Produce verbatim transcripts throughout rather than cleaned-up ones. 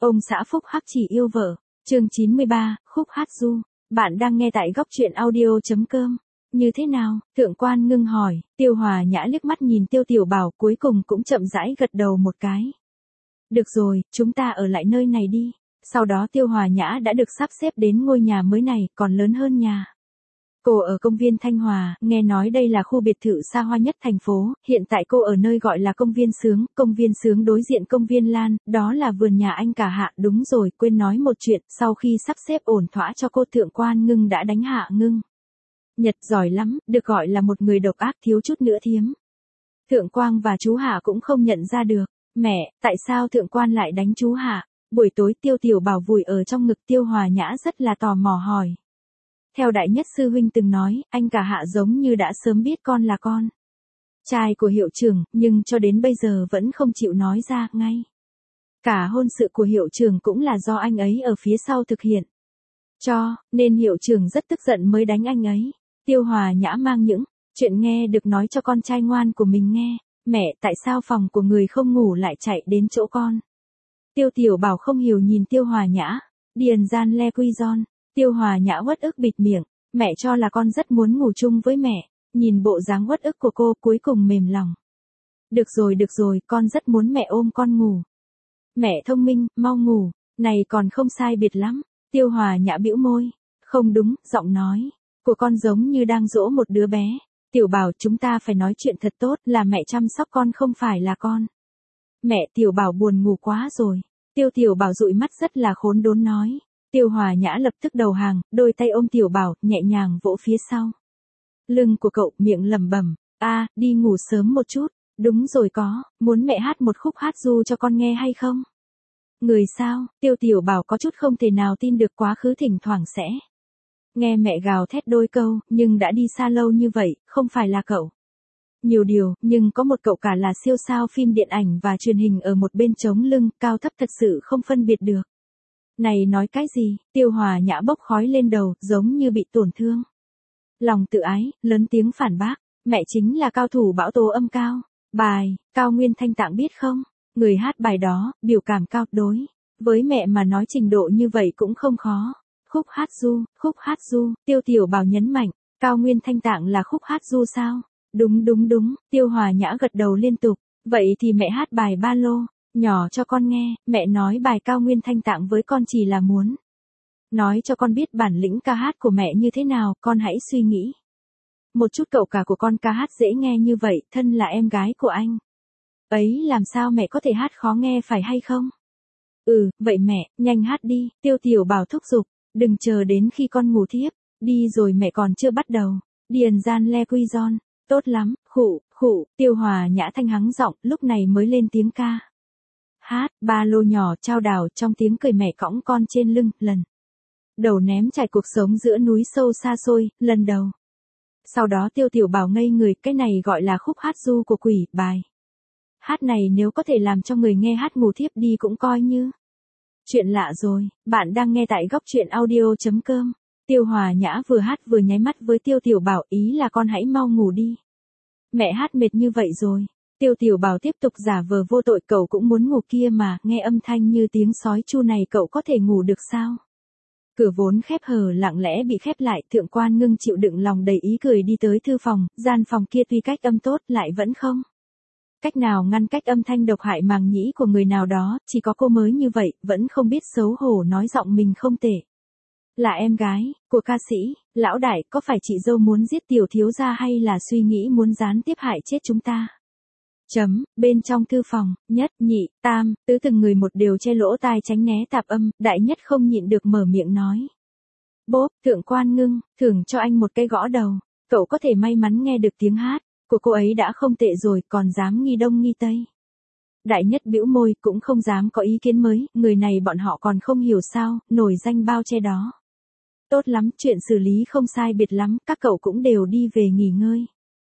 Ông xã phúc hắc chỉ yêu vợ. Chương chín mươi ba, khúc hát ru. Bạn đang nghe tại góc truyện audio.com. Như thế nào? Thượng quan Ngưng hỏi. Tiêu Hòa Nhã liếc mắt nhìn Tiêu Tiểu Bảo, cuối cùng cũng chậm rãi gật đầu một cái. Được rồi, chúng ta ở lại nơi này đi. Sau đó Tiêu Hòa Nhã đã được sắp xếp đến ngôi nhà mới này, còn lớn hơn nhà. Cô ở công viên Thanh Hòa, nghe nói đây là khu biệt thự xa hoa nhất thành phố, hiện tại cô ở nơi gọi là công viên Sướng, công viên Sướng đối diện công viên Lan, đó là vườn nhà anh cả Hạ. Đúng rồi, quên nói một chuyện, sau khi sắp xếp ổn thỏa cho cô, Thượng quan Ngưng đã đánh Hạ Ngưng. Nhật giỏi lắm, được gọi là một người độc ác thiếu chút nữa thiếm. Thượng Quang và chú Hạ cũng không nhận ra được. Mẹ, tại sao Thượng quan lại đánh chú Hạ? Buổi tối Tiêu Tiểu Bảo vùi ở trong ngực Tiêu Hòa Nhã rất là tò mò hỏi. Theo Đại Nhất Sư Huynh từng nói, anh cả Hạ giống như đã sớm biết con là con trai của hiệu trưởng, nhưng cho đến bây giờ vẫn không chịu nói ra ngay. Cả hôn sự của hiệu trưởng cũng là do anh ấy ở phía sau thực hiện. Cho, nên hiệu trưởng rất tức giận mới đánh anh ấy. Tiêu Hòa Nhã mang những chuyện nghe được nói cho con trai ngoan của mình nghe. Mẹ, tại sao phòng của người không ngủ lại chạy đến chỗ con? Tiêu Tiểu Bảo không hiểu nhìn Tiêu Hòa Nhã. Điền gian le quy giòn. Tiêu Hòa Nhã uất ức bịt miệng. Mẹ cho là con rất muốn ngủ chung với mẹ. Nhìn bộ dáng uất ức của cô, cuối cùng mềm lòng. Được rồi được rồi, con rất muốn mẹ ôm con ngủ. Mẹ thông minh, mau ngủ. Này còn không sai biệt lắm. Tiêu Hòa Nhã bĩu môi. Không đúng, giọng nói của con giống như đang dỗ một đứa bé. Tiểu Bảo, chúng ta phải nói chuyện thật tốt, là mẹ chăm sóc con không phải là con. Mẹ, Tiểu Bảo buồn ngủ quá rồi. Tiêu Tiểu Bảo dụi mắt rất là khốn đốn nói. Tiêu Hòa Nhã lập tức đầu hàng, đôi tay ôm Tiểu Bảo, nhẹ nhàng vỗ phía sau lưng của cậu, miệng lẩm bẩm, a, đi ngủ sớm một chút. Đúng rồi, có, muốn mẹ hát một khúc hát ru cho con nghe hay không? Người sao? Tiêu Tiểu Bảo có chút không thể nào tin được quá khứ thỉnh thoảng sẽ nghe mẹ gào thét đôi câu, nhưng đã đi xa lâu như vậy, không phải là cậu. Nhiều điều, nhưng có một cậu cả là siêu sao phim điện ảnh và truyền hình ở một bên chống lưng, cao thấp thật sự không phân biệt được. Này nói cái gì? Tiêu Hòa Nhã bốc khói lên đầu, giống như bị tổn thương. Lòng tự ái, lớn tiếng phản bác. Mẹ chính là cao thủ bão tố âm cao. Bài, Cao Nguyên Thanh Tạng biết không? Người hát bài đó, biểu cảm cao, đối với mẹ mà nói trình độ như vậy cũng không khó. Khúc hát ru, khúc hát ru, Tiêu Tiểu Bảo nhấn mạnh. Cao Nguyên Thanh Tạng là khúc hát ru sao? Đúng đúng đúng, Tiêu Hòa Nhã gật đầu liên tục. Vậy thì mẹ hát bài ba lô nhỏ cho con nghe. Mẹ nói bài Cao Nguyên Thanh Tạng với con chỉ là muốn nói cho con biết bản lĩnh ca hát của mẹ như thế nào, con hãy suy nghĩ một chút, cậu cả của con ca hát dễ nghe như vậy, thân là em gái của anh ấy làm sao mẹ có thể hát khó nghe phải hay không? Ừ, vậy mẹ, nhanh hát đi. Tiêu Tiểu Bảo thúc giục. Đừng chờ đến khi con ngủ thiếp, đi rồi mẹ còn chưa bắt đầu. Điền gian le quy giòn. Tốt lắm, khụ, khụ. Tiêu Hòa Nhã thanh hắng giọng, lúc này mới lên tiếng ca hát. Ba lô nhỏ trao đảo, trong tiếng cười mẹ cõng con trên lưng, lần đầu ném trải cuộc sống giữa núi sâu xa xôi, lần đầu. Sau đó Tiêu Tiểu Bảo ngây người, cái này gọi là khúc hát ru của quỷ. Bài hát này nếu có thể làm cho người nghe hát ngủ thiếp đi cũng coi như chuyện lạ rồi. Bạn đang nghe tại góc truyện audio.com. Tiêu Hòa Nhã vừa hát vừa nháy mắt với Tiêu Tiểu Bảo, ý là con hãy mau ngủ đi. Mẹ hát mệt như vậy rồi. Tiêu Tiểu Bảo tiếp tục giả vờ vô tội, cậu cũng muốn ngủ kia mà, nghe âm thanh như tiếng sói chu này cậu có thể ngủ được sao? Cửa vốn khép hờ lặng lẽ bị khép lại, Thượng quan Ngưng chịu đựng lòng đầy ý cười đi tới thư phòng, gian phòng kia tuy cách âm tốt lại vẫn không cách nào ngăn cách âm thanh độc hại màng nhĩ của người nào đó, chỉ có cô mới như vậy, vẫn không biết xấu hổ nói giọng mình không tệ. Là em gái của ca sĩ, lão đại, có phải chị dâu muốn giết tiểu thiếu gia hay là suy nghĩ muốn gián tiếp hại chết chúng ta? Chấm, bên trong thư phòng, nhất, nhị, tam, tứ từng người một đều che lỗ tai tránh né tạp âm, Đại Nhất không nhịn được mở miệng nói. Bốp, Thượng quan Ngưng, thưởng cho anh một cái gõ đầu, cậu có thể may mắn nghe được tiếng hát của cô ấy đã không tệ rồi, còn dám nghi đông nghi tây. Đại Nhất bĩu môi, cũng không dám có ý kiến mới, người này bọn họ còn không hiểu sao, nổi danh bao che đó. Tốt lắm, chuyện xử lý không sai biệt lắm, các cậu cũng đều đi về nghỉ ngơi.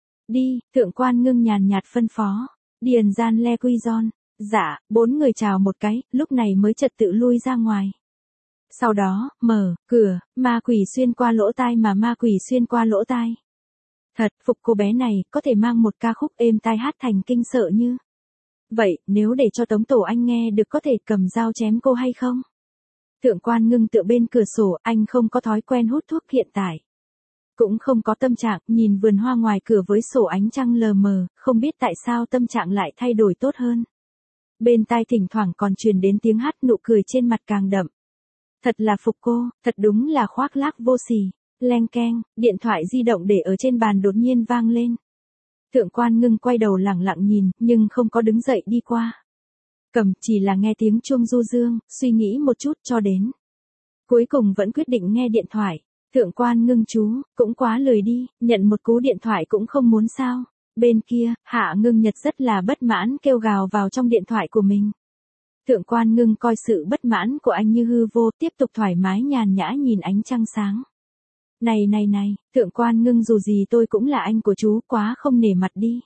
Đi, Thượng quan Ngưng nhàn nhạt phân phó. Điền gian le quy giòn. Dạ, bốn người chào một cái, lúc này mới trật tự lui ra ngoài. Sau đó, mở cửa, ma quỷ xuyên qua lỗ tai mà ma quỷ xuyên qua lỗ tai. Thật, phục cô bé này, có thể mang một ca khúc êm tai hát thành kinh sợ như Vậy, nếu để cho Tống Tổ anh nghe được có thể cầm dao chém cô hay không? Thượng quan ngưng tựa bên cửa sổ, anh không có thói quen hút thuốc hiện tại. Cũng không có tâm trạng, nhìn vườn hoa ngoài cửa với sổ ánh trăng lờ mờ, không biết tại sao tâm trạng lại thay đổi tốt hơn. Bên tai thỉnh thoảng còn truyền đến tiếng hát, nụ cười trên mặt càng đậm. Thật là phục cô, thật đúng là khoác lác vô sỉ. Leng keng, điện thoại di động để ở trên bàn đột nhiên vang lên. Thượng quan ngưng quay đầu lẳng lặng nhìn, nhưng không có đứng dậy đi qua. Cầm, chỉ là nghe tiếng chuông du dương, suy nghĩ một chút cho đến. Cuối cùng vẫn quyết định nghe điện thoại. Thượng quan ngưng chú, cũng quá lười đi, nhận một cú điện thoại cũng không muốn sao. Bên kia, Hạ Ngưng Nhật rất là bất mãn kêu gào vào trong điện thoại của mình. Thượng quan ngưng coi sự bất mãn của anh như hư vô, tiếp tục thoải mái nhàn nhã nhìn ánh trăng sáng. Này này này, thượng quan ngưng, dù gì tôi cũng là anh của chú, quá không nể mặt đi.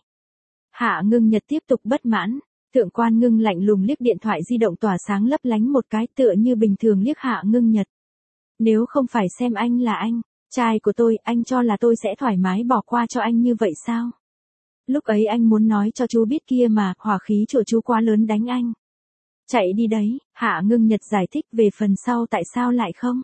Hạ Ngưng Nhật tiếp tục bất mãn. Thượng quan ngưng lạnh lùng liếc điện thoại di động tỏa sáng lấp lánh một cái, tựa như bình thường liếc Hạ Ngưng Nhật. Nếu không phải xem anh là anh, trai của tôi, anh cho là tôi sẽ thoải mái bỏ qua cho anh như vậy sao? Lúc ấy anh muốn nói cho chú biết kia mà, hỏa khí của chú quá lớn đánh anh. Chạy đi đấy, Hạ Ngưng Nhật giải thích về phần sau tại sao lại không.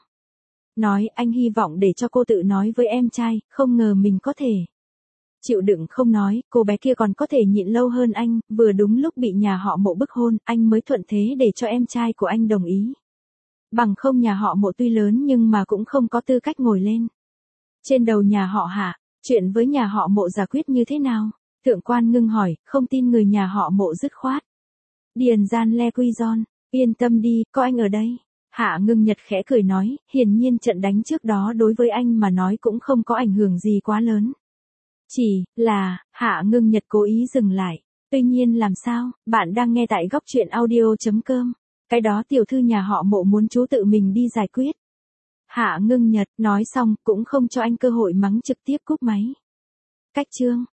Nói anh hy vọng để cho cô tự nói với em trai, không ngờ mình có thể. Chịu đựng không nói, cô bé kia còn có thể nhịn lâu hơn anh, vừa đúng lúc bị nhà họ Mộ bức hôn, anh mới thuận thế để cho em trai của anh đồng ý. Bằng không nhà họ Mộ tuy lớn nhưng mà cũng không có tư cách ngồi lên. Trên đầu nhà họ Hạ, chuyện với nhà họ Mộ giải quyết như thế nào? Thượng quan ngưng hỏi, không tin người nhà họ Mộ dứt khoát. Điền Gian Le Quy Giòn, yên tâm đi, có anh ở đây. Hạ Ngưng Nhật khẽ cười nói, hiển nhiên trận đánh trước đó đối với anh mà nói cũng không có ảnh hưởng gì quá lớn. Chỉ là, Hạ Ngưng Nhật cố ý dừng lại. Tuy nhiên làm sao, bạn đang nghe tại góc truyện audio chấm com. Cái đó tiểu thư nhà họ Mộ muốn chú tự mình đi giải quyết. Hạ Ngưng Nhật nói xong cũng không cho anh cơ hội mắng, trực tiếp cúp máy. Cách chương.